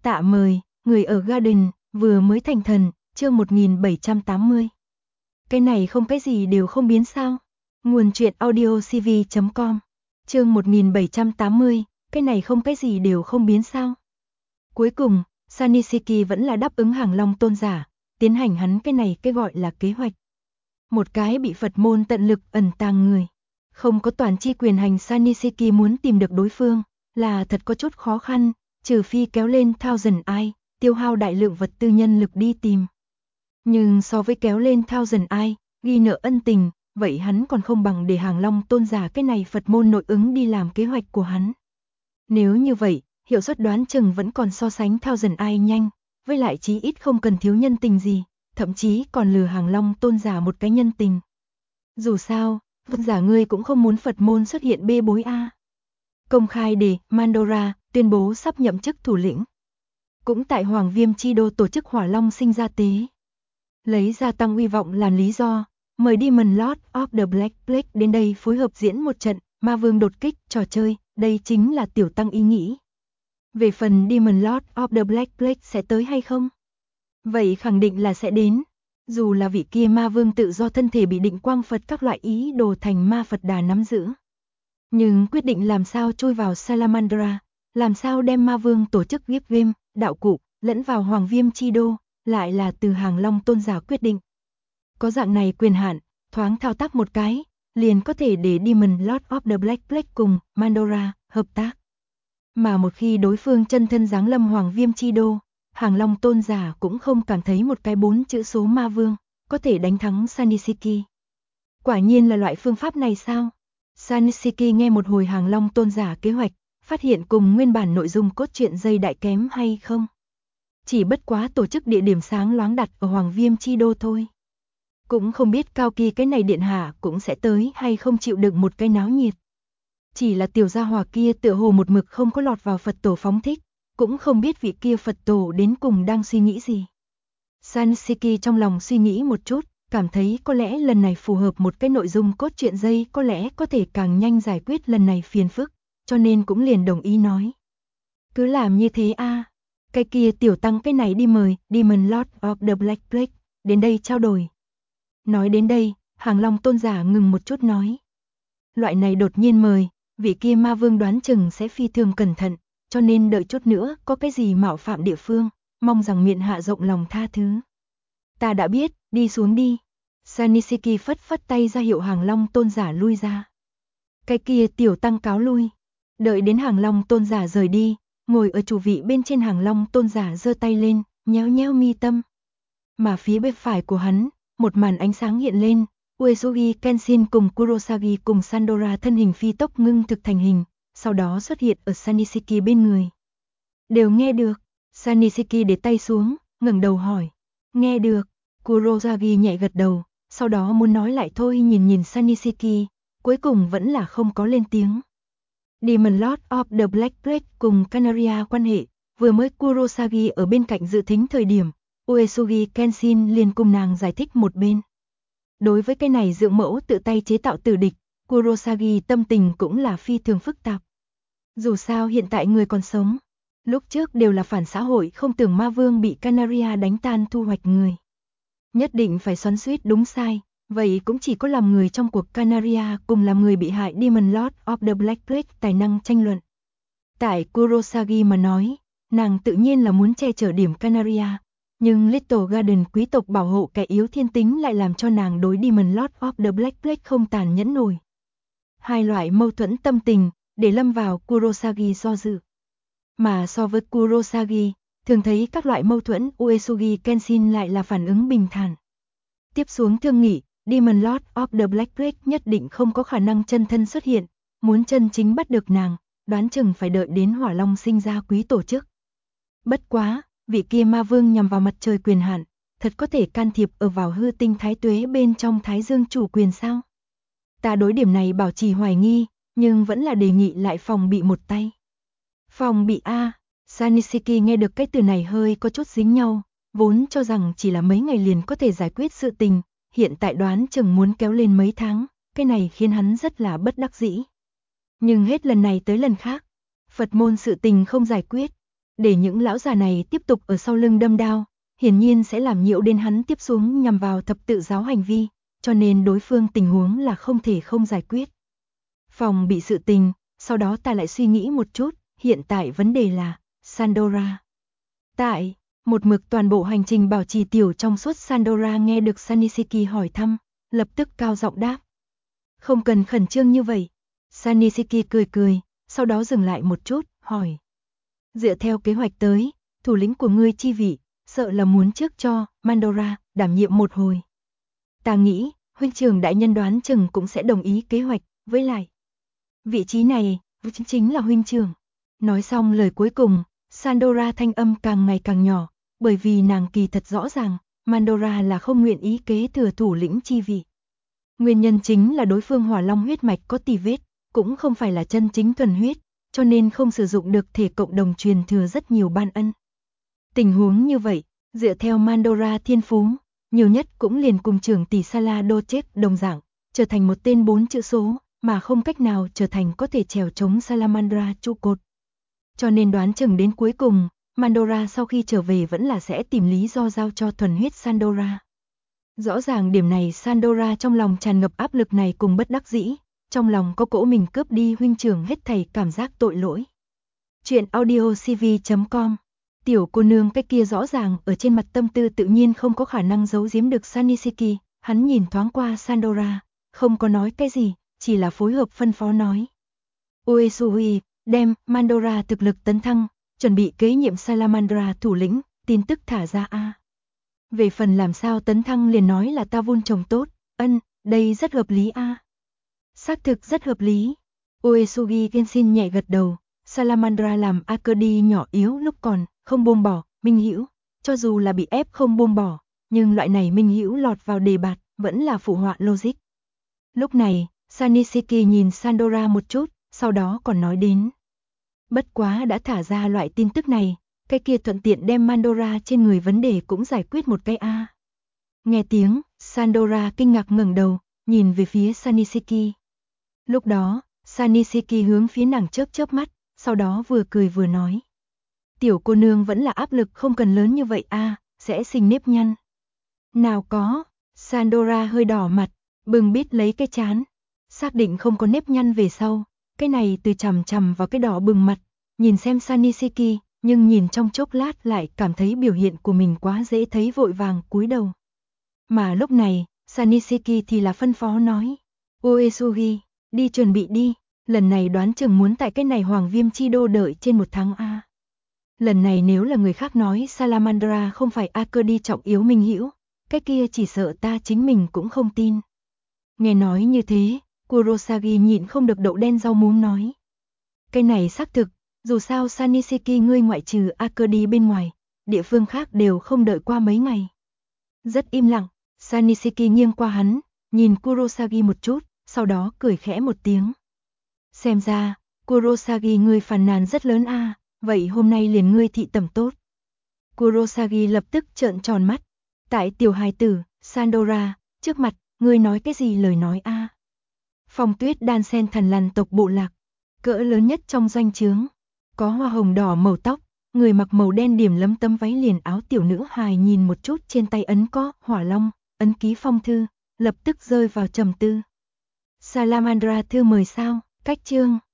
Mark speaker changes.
Speaker 1: Tạ mời, người ở Garden, vừa mới thành thần, chương 1780. Cái này không cái gì đều không biến sao? Nguồn truyện audiocv.com. Chương 1780, cái này không cái gì đều không biến sao? Cuối cùng, Sanisiki vẫn là đáp ứng Hàng Long tôn giả, tiến hành hắn cái này cái gọi là kế hoạch. Một cái bị Phật môn tận lực ẩn tàng người, không có toàn chi quyền hành Sanisiki muốn tìm được đối phương, là thật có chút khó khăn, trừ phi kéo lên Thousand Eye, tiêu hao đại lượng vật tư nhân lực đi tìm. Nhưng so với kéo lên Thousand Eye, ghi nợ ân tình, vậy hắn còn không bằng để Hàng Long tôn giả cái này Phật môn nội ứng đi làm kế hoạch của hắn. Nếu như vậy, hiệu suất đoán chừng vẫn còn so sánh Thousand Eye nhanh, với lại chí ít không cần thiếu nhân tình gì, thậm chí còn lừa Hàng Long tôn giả một cái nhân tình. Dù sao, tôn giả ngươi cũng không muốn Phật môn xuất hiện bê bối a. Công khai để Mandora tuyên bố sắp nhậm chức thủ lĩnh. Cũng tại Hoàng Viêm Chi Đô tổ chức Hỏa Long sinh ra tế. Lấy gia tăng uy vọng làm lý do, mời Demon Lord of the Black Plague đến đây phối hợp diễn một trận Ma Vương đột kích trò chơi, đây chính là tiểu tăng ý nghĩ. Về phần Demon Lord of the Black Plague sẽ tới hay không? Vậy khẳng định là sẽ đến. Dù là vị kia Ma Vương tự do thân thể bị định quang Phật các loại ý đồ thành ma Phật Đà nắm giữ. Nhưng quyết định làm sao chui vào Salamandra, làm sao đem Ma Vương tổ chức ghép game, đạo cụ, lẫn vào Hoàng Viêm Chi Đô, lại là từ Hàng Long tôn giả quyết định. Có dạng này quyền hạn, thoáng thao tác một cái, liền có thể để Demon Lord of the Black Plague cùng Mandora hợp tác. Mà một khi đối phương chân thân giáng lâm Hoàng Viêm Chi Đô, Hàng Long tôn giả cũng không cảm thấy một cái 4 chữ số Ma Vương có thể đánh thắng Sanisiki. Quả nhiên là loại phương pháp này sao? Sanisiki nghe một hồi Hàng Long tôn giả kế hoạch, phát hiện cùng nguyên bản nội dung cốt truyện dây đại kém hay không. Chỉ bất quá tổ chức địa điểm sáng loáng đặt ở Hoàng Viêm Chi Đô thôi. Cũng không biết Cao Kỳ cái này điện hạ cũng sẽ tới hay không chịu đựng một cái náo nhiệt. Chỉ là tiểu gia hỏa kia tựa hồ một mực không có lọt vào Phật tổ phóng thích, cũng không biết vị kia Phật tổ đến cùng đang suy nghĩ gì. Sanisiki trong lòng suy nghĩ một chút, cảm thấy có lẽ lần này phù hợp một cái nội dung cốt truyện dây có lẽ có thể càng nhanh giải quyết lần này phiền phức, cho nên cũng liền đồng ý nói. Cứ làm như thế a. Cái kia tiểu tăng cái này đi mời Demon Lord of the Black Plague đến đây trao đổi. Nói đến đây, Hàng Long tôn giả ngừng một chút nói. Loại này đột nhiên mời, vị kia Ma Vương đoán chừng sẽ phi thường cẩn thận, cho nên đợi chút nữa có cái gì mạo phạm địa phương, mong rằng miệng hạ rộng lòng tha thứ. Ta đã biết, đi xuống đi. Sanisiki phất phất tay ra hiệu Hàng Long tôn giả lui ra. Cái kia tiểu tăng cáo lui. Đợi đến Hàng Long tôn giả rời đi, ngồi ở chủ vị bên trên Hàng Long tôn giả giơ tay lên, nhéo nhéo mi tâm. Mà phía bên phải của hắn, một màn ánh sáng hiện lên, Uesugi Kenshin cùng Kurosagi cùng Sandora thân hình phi tốc ngưng thực thành hình, sau đó xuất hiện ở Sanisiki bên người. Đều nghe được. Sanisiki để tay xuống, ngẩng đầu hỏi. Nghe được. Kurosagi nhẹ gật đầu, sau đó muốn nói lại thôi nhìn Sanisiki, cuối cùng vẫn là không có lên tiếng. Demon Lord of the Black Plague cùng Canaria quan hệ, vừa mới Kurosagi ở bên cạnh dự thính thời điểm, Uesugi Kenshin liền cùng nàng giải thích một bên. Đối với cái này dượng mẫu tự tay chế tạo tử địch, Kurosagi tâm tình cũng là phi thường phức tạp. Dù sao hiện tại người còn sống, lúc trước đều là phản xã hội không tưởng Ma Vương bị Canaria đánh tan thu hoạch người. Nhất định phải xoắn xuýt đúng sai, vậy cũng chỉ có làm người trong cuộc Canaria cùng làm người bị hại Demon Lord of the Black Plague tài năng tranh luận. Tại Kurosagi mà nói, nàng tự nhiên là muốn che chở điểm Canaria, nhưng Little Garden quý tộc bảo hộ kẻ yếu thiên tính lại làm cho nàng đối Demon Lord of the Black Plague không tàn nhẫn nổi. Hai loại mâu thuẫn tâm tình, để lâm vào Kurosagi do dự. Mà so với Kurosagi, thường thấy các loại mâu thuẫn Uesugi Kenshin lại là phản ứng bình thản. Tiếp xuống thương nghị, Demon Lord of the Black Plague nhất định không có khả năng chân thân xuất hiện, muốn chân chính bắt được nàng, đoán chừng phải đợi đến Hỏa Long sinh ra quý tổ chức. Bất quá, vị kia Ma Vương nhằm vào mặt trời quyền hạn, thật có thể can thiệp ở vào hư tinh thái tuế bên trong Thái Dương chủ quyền sao? Ta đối điểm này bảo trì hoài nghi, nhưng vẫn là đề nghị lại phòng bị một tay. Phòng bị a. Sanisiki nghe được cái từ này hơi có chút dính nhau, vốn cho rằng chỉ là mấy ngày liền có thể giải quyết sự tình, hiện tại đoán chừng muốn kéo lên mấy tháng, cái này khiến hắn rất là bất đắc dĩ. Nhưng hết lần này tới lần khác, Phật môn sự tình không giải quyết, để những lão già này tiếp tục ở sau lưng đâm đao, hiển nhiên sẽ làm nhiễu đến hắn tiếp xuống nhằm vào thập tự giáo hành vi, cho nên đối phương tình huống là không thể không giải quyết. Phòng bị sự tình, sau đó ta lại suy nghĩ một chút, hiện tại vấn đề là Sandora. Tại một mực toàn bộ hành trình bảo trì tiểu trong suốt, Sandora nghe được Sanisiki hỏi thăm, lập tức cao giọng đáp. Không cần khẩn trương như vậy. Sanisiki cười cười, sau đó dừng lại một chút, hỏi. Dựa theo kế hoạch tới, thủ lĩnh của ngươi chi vị, sợ là muốn trước cho Mandora đảm nhiệm một hồi. Ta nghĩ, huynh trưởng đại nhân đoán chừng cũng sẽ đồng ý kế hoạch, với lại. Vị trí này, chính là huynh trưởng. Nói xong lời cuối cùng, Sandora thanh âm càng ngày càng nhỏ, bởi vì nàng kỳ thật rõ ràng, Mandora là không nguyện ý kế thừa thủ lĩnh chi vị. Nguyên nhân chính là đối phương hỏa long huyết mạch có tì vết, cũng không phải là chân chính thuần huyết, cho nên không sử dụng được thể cộng đồng truyền thừa rất nhiều ban ân. Tình huống như vậy, dựa theo Mandora thiên phú, nhiều nhất cũng liền cùng trưởng tỷ Saladocek đồng dạng, trở thành một tên 4 chữ số, mà không cách nào trở thành có thể trèo chống Salamandra trụ cột. Cho nên đoán chừng đến cuối cùng, Mandora sau khi trở về vẫn là sẽ tìm lý do giao cho thuần huyết Sandora. Rõ ràng điểm này Sandora trong lòng tràn ngập áp lực này cùng bất đắc dĩ, trong lòng có cỗ mình cướp đi huynh trưởng hết thảy cảm giác tội lỗi. Chuyện audiocv.com. Tiểu cô nương cái kia rõ ràng ở trên mặt tâm tư tự nhiên không có khả năng giấu giếm được Sanisiki, hắn nhìn thoáng qua Sandora, không có nói cái gì, chỉ là phối hợp phân phó nói. Uesui, đem Mandora thực lực tấn thăng, chuẩn bị kế nhiệm Salamandra thủ lĩnh, tin tức thả ra a. Về phần làm sao tấn thăng liền nói là ta vun trồng tốt, đây rất hợp lý a. Xác thực rất hợp lý. Uesugi Genshin nhẹ gật đầu, Salamandra làm Akedi nhỏ yếu lúc còn không buông bỏ, minh hữu, cho dù là bị ép không buông bỏ, nhưng loại này minh hữu lọt vào đề bạt, vẫn là phụ họa logic. Lúc này, Sanisiki nhìn Sandora một chút, sau đó còn nói đến. Bất quá đã thả ra loại tin tức này, cái kia thuận tiện đem Mandora trên người vấn đề cũng giải quyết một cái a. Nghe tiếng, Sandora kinh ngạc ngẩng đầu, nhìn về phía Sanisiki. Lúc đó, Sanisiki hướng phía nàng chớp chớp mắt, sau đó vừa cười vừa nói. Tiểu cô nương vẫn là áp lực không cần lớn như vậy a, sẽ sinh nếp nhăn. Nào có, Sandora hơi đỏ mặt, bừng bít lấy cái trán. Xác định không có nếp nhăn về sau, cái này từ chằm chằm vào cái đỏ bừng mặt, nhìn xem Sanisiki, nhưng nhìn trong chốc lát lại cảm thấy biểu hiện của mình quá dễ thấy vội vàng cúi đầu. Mà lúc này, Sanisiki thì là phân phó nói. Uesugi, đi chuẩn bị đi, lần này đoán chừng muốn tại cái này Hoàng Viêm Chi Đô đợi trên 1 tháng a. Lần này nếu là người khác nói Salamandra không phải Akedi trọng yếu minh hữu, cái kia chỉ sợ ta chính mình cũng không tin. Nghe nói như thế, Kurosagi nhịn không được đậu đen rau muống nói. Cái này xác thực, dù sao Sanisiki ngươi ngoại trừ Akedi bên ngoài, địa phương khác đều không đợi qua mấy ngày. Rất im lặng, Sanisiki nghiêng qua hắn, nhìn Kurosagi một chút, sau đó cười khẽ một tiếng. Xem ra, Kurosagi ngươi phàn nàn rất lớn a, vậy hôm nay liền ngươi thị tẩm tốt. Kurosagi lập tức trợn tròn mắt. Tại tiểu hài tử, Sandora, trước mặt, ngươi nói cái gì lời nói a? Phong Tuyết đan sen thần lằn tộc bộ lạc, cỡ lớn nhất trong doanh trướng, có hoa hồng đỏ màu tóc, người mặc màu đen điểm lấm tấm váy liền áo tiểu nữ hài nhìn một chút trên tay ấn có hỏa long, ấn ký phong thư, lập tức rơi vào trầm tư. Salamandra thư mời sao, cách chương